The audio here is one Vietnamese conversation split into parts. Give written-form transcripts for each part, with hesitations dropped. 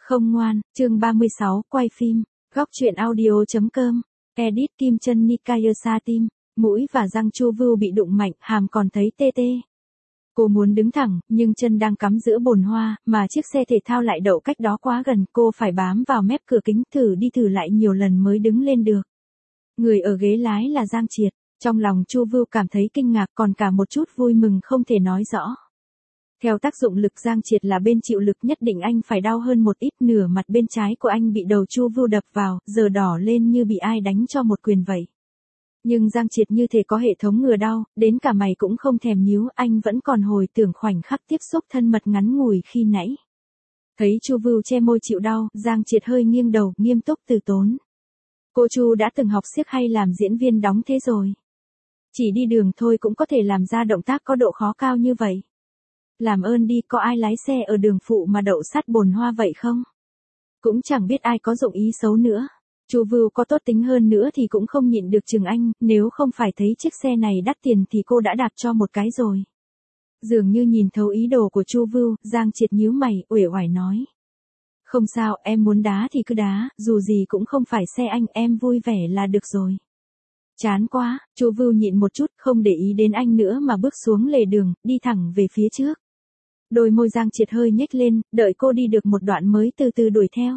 Không ngoan, chương 36, quay phim, góc truyện audio.com, edit Kim Chân Nikaya Sa Tim, mũi và răng Chu Vưu bị đụng mạnh, hàm còn thấy tê tê. Cô muốn đứng thẳng, nhưng chân đang cắm giữa bồn hoa, mà chiếc xe thể thao lại đậu cách đó quá gần, cô phải bám vào mép cửa kính, thử đi thử lại nhiều lần mới đứng lên được. Người ở ghế lái là Giang Triệt, trong lòng Chu Vưu cảm thấy kinh ngạc còn cả một chút vui mừng không thể nói rõ. Theo tác dụng lực Giang Triệt là bên chịu lực nhất định anh phải đau hơn một ít, nửa mặt bên trái của anh bị đầu Chu Vưu đập vào, giờ đỏ lên như bị ai đánh cho một quyền vậy. Nhưng Giang Triệt như thể có hệ thống ngừa đau, đến cả mày cũng không thèm nhíu, anh vẫn còn hồi tưởng khoảnh khắc tiếp xúc thân mật ngắn ngủi khi nãy. Thấy Chu Vưu che môi chịu đau, Giang Triệt hơi nghiêng đầu, nghiêm túc từ tốn. Cô Chu đã từng học xiếc hay làm diễn viên đóng thế rồi. Chỉ đi đường thôi cũng có thể làm ra động tác có độ khó cao như vậy. Làm ơn đi, có ai lái xe ở đường phụ mà đậu sát bồn hoa vậy không? Cũng chẳng biết ai có dụng ý xấu nữa. Chu Vưu có tốt tính hơn nữa thì cũng không nhịn được chừng anh, nếu không phải thấy chiếc xe này đắt tiền thì cô đã đạp cho một cái rồi. Dường như nhìn thấu ý đồ của Chu Vưu, Giang Triệt nhíu mày, uể oải nói. Không sao, em muốn đá thì cứ đá, dù gì cũng không phải xe anh, em vui vẻ là được rồi. Chán quá, Chu Vưu nhịn một chút, không để ý đến anh nữa mà bước xuống lề đường, đi thẳng về phía trước. Đôi môi Giang Triệt hơi nhếch lên, đợi cô đi được một đoạn mới từ từ đuổi theo.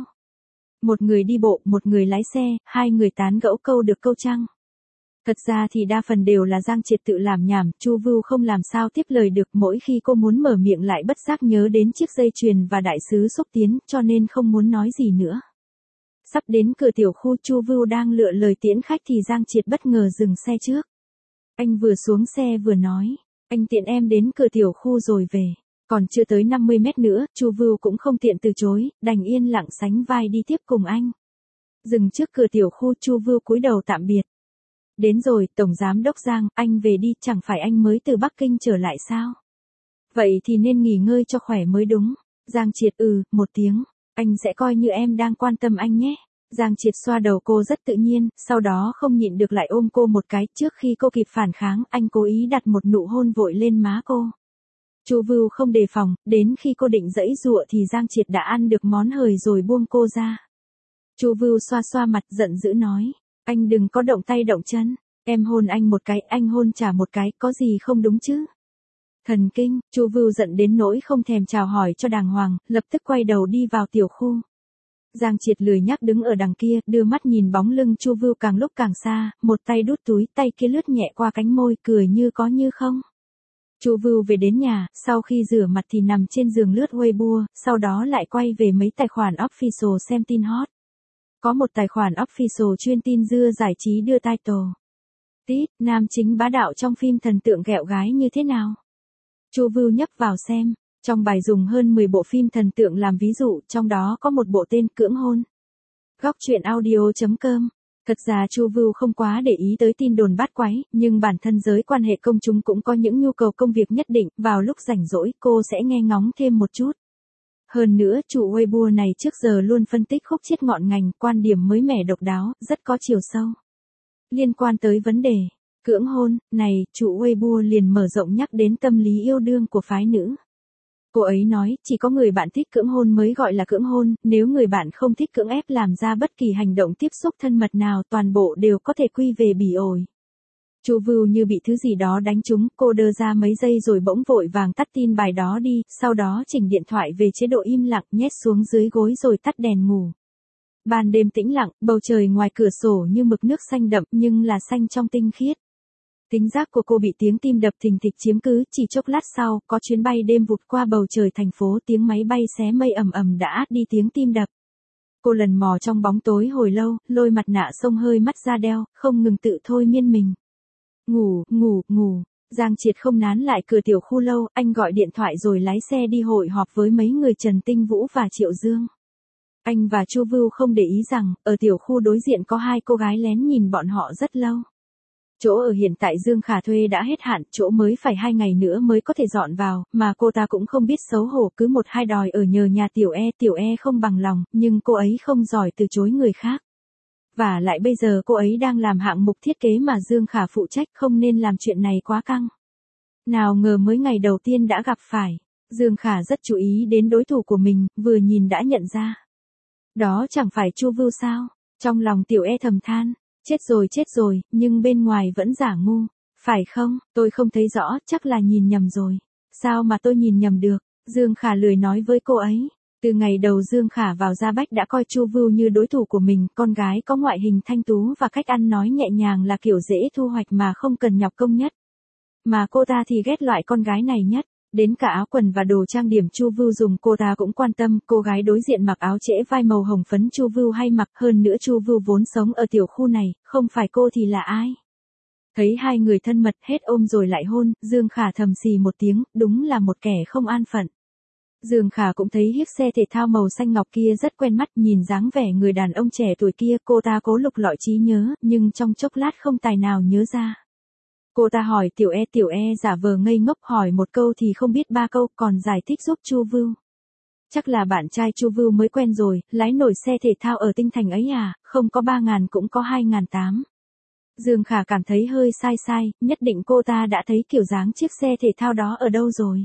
Một người đi bộ, một người lái xe, hai người tán gẫu câu được câu trăng. Thật ra thì đa phần đều là Giang Triệt tự làm nhảm, Chu Vưu không làm sao tiếp lời được, mỗi khi cô muốn mở miệng lại bất giác nhớ đến chiếc dây chuyền và đại sứ xúc tiến, cho nên không muốn nói gì nữa. Sắp đến cửa tiểu khu, Chu Vưu đang lựa lời tiễn khách thì Giang Triệt bất ngờ dừng xe trước. Anh vừa xuống xe vừa nói, anh tiện em đến cửa tiểu khu rồi về. Còn chưa tới 50 mét nữa, Chu Vưu cũng không tiện từ chối, đành yên lặng sánh vai đi tiếp cùng anh. Dừng trước cửa tiểu khu, Chu Vưu cúi đầu tạm biệt. Đến rồi, Tổng Giám Đốc Giang, anh về đi, chẳng phải anh mới từ Bắc Kinh trở lại sao? Vậy thì nên nghỉ ngơi cho khỏe mới đúng. Giang Triệt một tiếng, anh sẽ coi như em đang quan tâm anh nhé. Giang Triệt xoa đầu cô rất tự nhiên, sau đó không nhịn được lại ôm cô một cái, trước khi cô kịp phản kháng, anh cố ý đặt một nụ hôn vội lên má cô. Chu Vưu không đề phòng, đến khi cô định giãy giụa thì Giang Triệt đã ăn được món hời rồi buông cô ra. Chu Vưu xoa xoa mặt giận dữ nói, anh đừng có động tay động chân, em hôn anh một cái, anh hôn trả một cái, có gì không đúng chứ? Thần kinh, Chu Vưu giận đến nỗi không thèm chào hỏi cho đàng hoàng, lập tức quay đầu đi vào tiểu khu. Giang Triệt lười nhác đứng ở đằng kia, đưa mắt nhìn bóng lưng Chu Vưu càng lúc càng xa, một tay đút túi, tay kia lướt nhẹ qua cánh môi, cười như có như không. Chu Vưu về đến nhà, sau khi rửa mặt thì nằm trên giường lướt Weibo, sau đó lại quay về mấy tài khoản official xem tin hot. Có một tài khoản official chuyên tin dưa giải trí đưa title. Tít, nam chính bá đạo trong phim thần tượng ghẹo gái như thế nào? Chu Vưu nhấp vào xem, trong bài dùng hơn 10 bộ phim thần tượng làm ví dụ, trong đó có một bộ tên Cưỡng hôn. Góc truyện audio.com. Thật ra Chu Vưu không quá để ý tới tin đồn bát quái, nhưng bản thân giới quan hệ công chúng cũng có những nhu cầu công việc nhất định, vào lúc rảnh rỗi cô sẽ nghe ngóng thêm một chút. Hơn nữa, chủ Weibo này trước giờ luôn phân tích khúc chiết ngọn ngành, quan điểm mới mẻ độc đáo, rất có chiều sâu. Liên quan tới vấn đề cưỡng hôn này, chủ Weibo liền mở rộng nhắc đến tâm lý yêu đương của phái nữ. Cô ấy nói, chỉ có người bạn thích cưỡng hôn mới gọi là cưỡng hôn, nếu người bạn không thích cưỡng ép làm ra bất kỳ hành động tiếp xúc thân mật nào, toàn bộ đều có thể quy về bỉ ổi. Chu Vưu như bị thứ gì đó đánh trúng, cô đơ ra mấy giây rồi bỗng vội vàng tắt tin bài đó đi, sau đó chỉnh điện thoại về chế độ im lặng, nhét xuống dưới gối rồi tắt đèn ngủ. Ban đêm tĩnh lặng, bầu trời ngoài cửa sổ như mực nước xanh đậm nhưng là xanh trong tinh khiết. Tính giác của cô bị tiếng tim đập thình thịch chiếm cứ, chỉ chốc lát sau, có chuyến bay đêm vụt qua bầu trời thành phố, tiếng máy bay xé mây ầm ầm đã át đi tiếng tim đập. Cô lần mò trong bóng tối hồi lâu, lôi mặt nạ xông hơi mắt ra đeo, không ngừng tự thôi miên mình. Ngủ. Giang Triệt không nán lại cửa tiểu khu lâu, anh gọi điện thoại rồi lái xe đi hội họp với mấy người Trần Tinh Vũ và Triệu Dương. Anh và Chu Vưu không để ý rằng, ở tiểu khu đối diện có hai cô gái lén nhìn bọn họ rất lâu. Chỗ ở hiện tại Dương Khả thuê đã hết hạn, chỗ mới phải 2 ngày nữa mới có thể dọn vào, mà cô ta cũng không biết xấu hổ, cứ một hai đòi ở nhờ nhà Tiểu E không bằng lòng, nhưng cô ấy không giỏi từ chối người khác. Và lại bây giờ cô ấy đang làm hạng mục thiết kế mà Dương Khả phụ trách, không nên làm chuyện này quá căng. Nào ngờ mới ngày đầu tiên đã gặp phải. Dương Khả rất chú ý đến đối thủ của mình, vừa nhìn đã nhận ra. Đó chẳng phải Chu Vưu sao? Trong lòng Tiểu E thầm than, chết rồi, nhưng bên ngoài vẫn giả ngu. Phải không, tôi không thấy rõ, chắc là nhìn nhầm rồi. Sao mà tôi nhìn nhầm được? Dương Khả lười nói với cô ấy. Từ ngày đầu Dương Khả vào Gia Bách đã coi Chu Vưu như đối thủ của mình, con gái có ngoại hình thanh tú và cách ăn nói nhẹ nhàng là kiểu dễ thu hoạch mà không cần nhọc công nhất. Mà cô ta thì ghét loại con gái này nhất. Đến cả áo quần và đồ trang điểm Chu Vưu dùng cô ta cũng quan tâm, cô gái đối diện mặc áo trễ vai màu hồng phấn Chu Vưu hay mặc, hơn nữa Chu Vưu vốn sống ở tiểu khu này, không phải cô thì là ai? Thấy hai người thân mật hết ôm rồi lại hôn, Dương Khả thầm xì một tiếng, đúng là một kẻ không an phận. Dương Khả cũng thấy chiếc xe thể thao màu xanh ngọc kia rất quen mắt, nhìn dáng vẻ người đàn ông trẻ tuổi kia, cô ta cố lục lọi trí nhớ, nhưng trong chốc lát không tài nào nhớ ra. Cô ta hỏi Tiểu E giả vờ ngây ngốc, hỏi một câu thì không biết ba câu, còn giải thích giúp Chu Vưu. Chắc là bạn trai Chu Vưu mới quen rồi, lái nổi xe thể thao ở Tinh Thành ấy à, không có 3.000 cũng có 2.800. Dương Khả cảm thấy hơi sai, nhất định cô ta đã thấy kiểu dáng chiếc xe thể thao đó ở đâu rồi.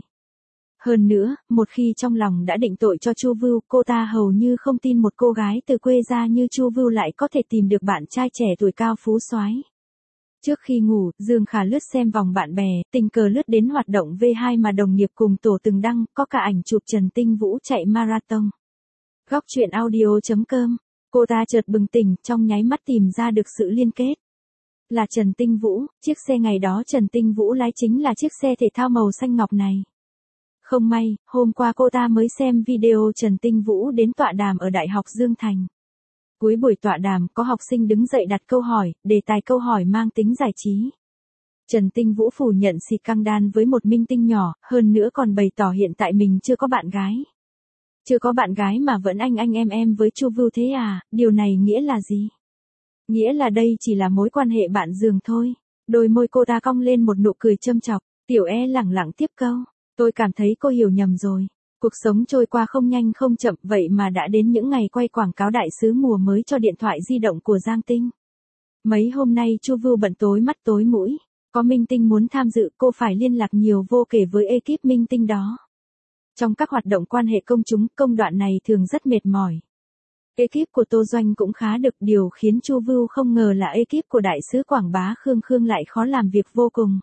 Hơn nữa, một khi trong lòng đã định tội cho Chu Vưu, cô ta hầu như không tin một cô gái từ quê ra như Chu Vưu lại có thể tìm được bạn trai trẻ tuổi cao phú soái. Trước khi ngủ, Dương Khả lướt xem vòng bạn bè, tình cờ lướt đến hoạt động V2 mà đồng nghiệp cùng tổ từng đăng, có cả ảnh chụp Trần Tinh Vũ chạy marathon. Góc truyện audio.com. Cô ta chợt bừng tỉnh, trong nháy mắt tìm ra được sự liên kết. Là Trần Tinh Vũ, chiếc xe ngày đó Trần Tinh Vũ lái chính là chiếc xe thể thao màu xanh ngọc này. Không may, hôm qua cô ta mới xem video Trần Tinh Vũ đến tọa đàm ở Đại học Dương Thành. Cuối buổi tọa đàm có học sinh đứng dậy đặt câu hỏi, đề tài câu hỏi mang tính giải trí. Trần Tinh Vũ phủ nhận xịt căng đan với một minh tinh nhỏ, hơn nữa còn bày tỏ hiện tại mình chưa có bạn gái. Chưa có bạn gái mà vẫn anh em với Chu Vưu thế à, điều này nghĩa là gì? Nghĩa là đây chỉ là mối quan hệ bạn giường thôi. Đôi môi cô ta cong lên một nụ cười châm chọc, Tiểu E lẳng lặng tiếp câu. Tôi cảm thấy cô hiểu nhầm rồi. Cuộc sống trôi qua không nhanh không chậm, vậy mà đã đến những ngày quay quảng cáo đại sứ mùa mới cho điện thoại di động của Giang Tinh. Mấy hôm nay Chu Vưu bận tối mắt tối mũi. Có minh tinh muốn tham dự, cô phải liên lạc nhiều vô kể với ekip minh tinh đó. Trong các hoạt động quan hệ công chúng, công đoạn này thường rất mệt mỏi. Ekip của Tô Doanh cũng khá được, điều khiến Chu Vưu không ngờ là ekip của đại sứ quảng bá Khương lại khó làm việc vô cùng.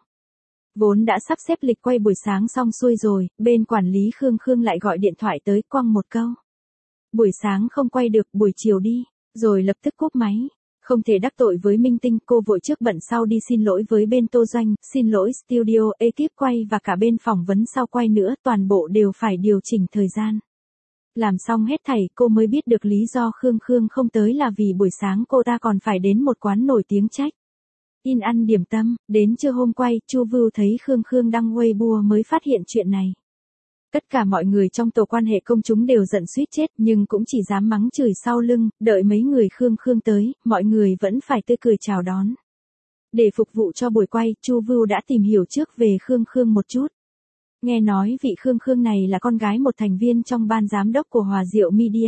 Vốn đã sắp xếp lịch quay buổi sáng xong xuôi rồi, bên quản lý Khương lại gọi điện thoại tới, quăng một câu. Buổi sáng không quay được, buổi chiều đi, rồi lập tức cúp máy. Không thể đắc tội với minh tinh, cô vội trước bận sau đi xin lỗi với bên Tô Doanh, xin lỗi studio, ekip quay và cả bên phỏng vấn sau quay nữa, toàn bộ đều phải điều chỉnh thời gian. Làm xong hết thảy, cô mới biết được lý do Khương không tới là vì buổi sáng cô ta còn phải đến một quán nổi tiếng trách in ăn điểm tâm. Đến trưa hôm quay, Chu Vưu thấy Khương đăng Weibo mới phát hiện chuyện này. Tất cả mọi người trong tổ quan hệ công chúng đều giận suýt chết, nhưng cũng chỉ dám mắng chửi sau lưng, đợi mấy người Khương tới, mọi người vẫn phải tươi cười chào đón. Để phục vụ cho buổi quay, Chu Vưu đã tìm hiểu trước về Khương một chút. Nghe nói vị Khương này là con gái một thành viên trong ban giám đốc của Hòa Diệu Media.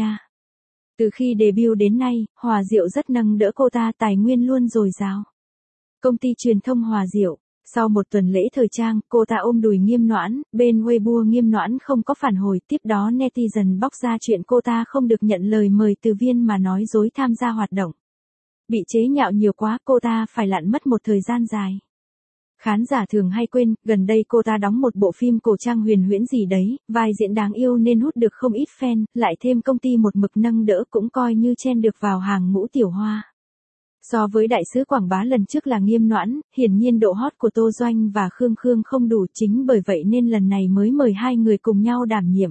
Từ khi debut đến nay, Hòa Diệu rất nâng đỡ cô ta, tài nguyên luôn dồi dào. Công ty truyền thông Hòa Diệu, sau một tuần lễ thời trang, cô ta ôm đùi Nghiêm Noãn, bên Weibo Nghiêm Noãn không có phản hồi, tiếp đó netizen bóc ra chuyện cô ta không được nhận lời mời từ Viên mà nói dối tham gia hoạt động. Bị chế nhạo nhiều quá, cô ta phải lặn mất một thời gian dài. Khán giả thường hay quên, gần đây cô ta đóng một bộ phim cổ trang huyền huyễn gì đấy, vai diễn đáng yêu nên hút được không ít fan, lại thêm công ty một mực nâng đỡ cũng coi như chen được vào hàng ngũ tiểu hoa. So với đại sứ quảng bá lần trước là Nghiêm Noãn, hiển nhiên độ hot của Tô Doanh và Khương không đủ, chính bởi vậy nên lần này mới mời hai người cùng nhau đảm nhiệm.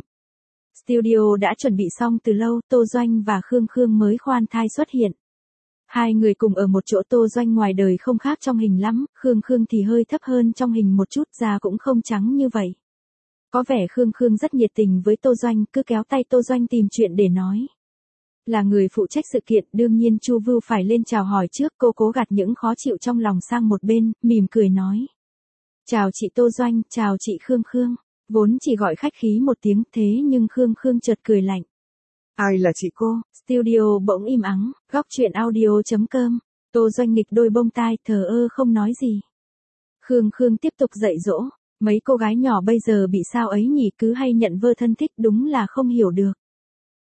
Studio đã chuẩn bị xong từ lâu, Tô Doanh và Khương mới khoan thai xuất hiện. Hai người cùng ở một chỗ, Tô Doanh ngoài đời không khác trong hình lắm, Khương thì hơi thấp hơn trong hình một chút, da cũng không trắng như vậy. Có vẻ Khương rất nhiệt tình với Tô Doanh, cứ kéo tay Tô Doanh tìm chuyện để nói. Là người phụ trách sự kiện, đương nhiên Chu Vưu phải lên chào hỏi trước, cô cố gạt những khó chịu trong lòng sang một bên, mỉm cười nói. Chào chị Tô Doanh, chào chị Khương. Vốn chỉ gọi khách khí một tiếng thế nhưng Khương chợt cười lạnh. Ai là chị cô? Studio bỗng im ắng, góc truyện audio.com. Tô Doanh nghịch đôi bông tai, thờ ơ không nói gì. Khương tiếp tục dạy dỗ. Mấy cô gái nhỏ bây giờ bị sao ấy nhỉ, cứ hay nhận vơ thân thích, đúng là không hiểu được.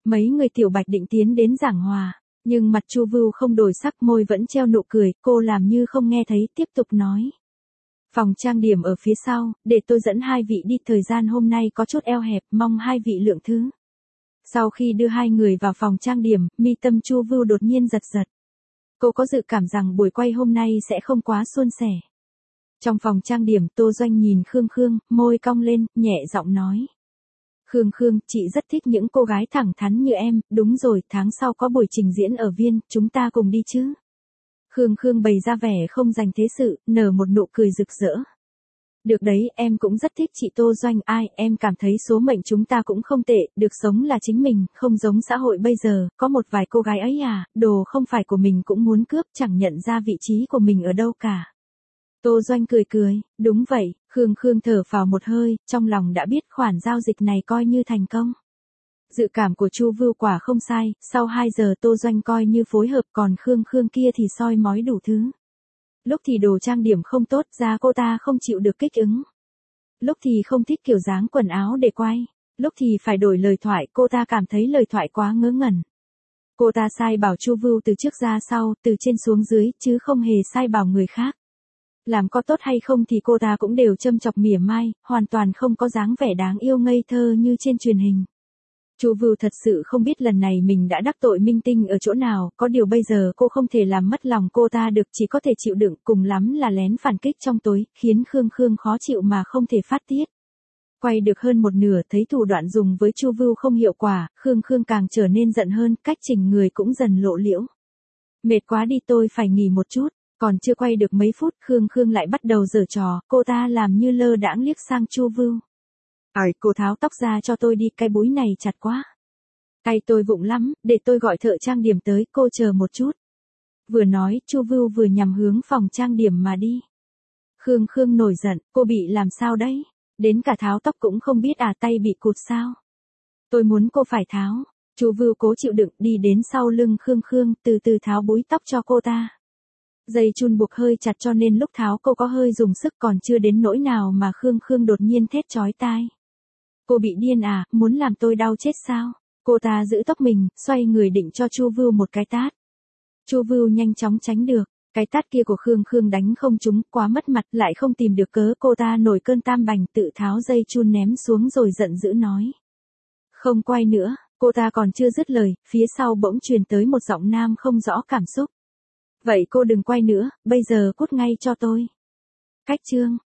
Mấy người Tiểu Bạch định tiến đến giảng hòa, nhưng mặt Chu Vưu không đổi sắc, môi vẫn treo nụ cười, cô làm như không nghe thấy, tiếp tục nói. Phòng trang điểm ở phía sau, để tôi dẫn hai vị đi, thời gian hôm nay có chút eo hẹp, mong hai vị lượng thứ. Sau khi đưa hai người vào phòng trang điểm, mi tâm Chu Vưu đột nhiên giật giật. Cô có dự cảm rằng buổi quay hôm nay sẽ không quá suôn sẻ. Trong phòng trang điểm, Tô Doanh nhìn Khương Khương, môi cong lên, nhẹ giọng nói. Khương Khương, chị rất thích những cô gái thẳng thắn như em, đúng rồi, tháng sau có buổi trình diễn ở Viên, chúng ta cùng đi chứ. Khương Khương bày ra vẻ không dành thế sự, nở một nụ cười rực rỡ. Được đấy, em cũng rất thích chị Tô Doanh, em cảm thấy số mệnh chúng ta cũng không tệ, được sống là chính mình, không giống xã hội bây giờ, có một vài cô gái ấy đồ không phải của mình cũng muốn cướp, chẳng nhận ra vị trí của mình ở đâu cả. Tô Doanh cười cười, đúng vậy, Khương Khương thở phào một hơi, trong lòng đã biết khoản giao dịch này coi như thành công. Dự cảm của Chu Vưu quả không sai, sau 2 giờ Tô Doanh coi như phối hợp, còn Khương Khương kia thì soi mói đủ thứ. Lúc thì đồ trang điểm không tốt, da cô ta không chịu được kích ứng. Lúc thì không thích kiểu dáng quần áo để quay. Lúc thì phải đổi lời thoại, cô ta cảm thấy lời thoại quá ngớ ngẩn. Cô ta sai bảo Chu Vưu từ trước ra sau, từ trên xuống dưới, chứ không hề sai bảo người khác. Làm có tốt hay không thì cô ta cũng đều châm chọc mỉa mai, hoàn toàn không có dáng vẻ đáng yêu ngây thơ như trên truyền hình. Chu Vưu thật sự không biết lần này mình đã đắc tội minh tinh ở chỗ nào, có điều bây giờ cô không thể làm mất lòng cô ta được, chỉ có thể chịu đựng, cùng lắm là lén phản kích trong tối, khiến Khương Khương khó chịu mà không thể phát tiết. Quay được hơn một nửa, thấy thủ đoạn dùng với Chu Vưu không hiệu quả, Khương Khương càng trở nên giận hơn, cách chỉnh người cũng dần lộ liễu. Mệt quá đi, tôi phải nghỉ một chút. Còn chưa quay được mấy phút, Khương Khương lại bắt đầu giở trò, cô ta làm như lơ đãng liếc sang Chu Vưu. Cô tháo tóc ra cho tôi đi, cái búi này chặt quá. Tay tôi vụng lắm, để tôi gọi thợ trang điểm tới, cô chờ một chút. Vừa nói, Chu Vưu vừa nhằm hướng phòng trang điểm mà đi. Khương Khương nổi giận, cô bị làm sao đấy? Đến cả tháo tóc cũng không biết tay bị cụt sao? Tôi muốn cô phải tháo. Chu Vưu cố chịu đựng, đi đến sau lưng Khương Khương, từ từ tháo búi tóc cho cô ta. Dây chun buộc hơi chặt cho nên lúc tháo cô có hơi dùng sức, còn chưa đến nỗi nào mà Khương Khương đột nhiên thét chói tai. Cô bị điên muốn làm tôi đau chết sao? Cô ta giữ tóc mình, xoay người định cho Chu Vưu một cái tát. Chu Vưu nhanh chóng tránh được, cái tát kia của Khương Khương đánh không trúng, quá mất mặt, lại không tìm được cớ, cô ta nổi cơn tam bành, tự tháo dây chun ném xuống rồi giận dữ nói. Không quay nữa, cô ta còn chưa dứt lời, phía sau bỗng truyền tới một giọng nam không rõ cảm xúc. Vậy cô đừng quay nữa, bây giờ cút ngay cho tôi. Cách chương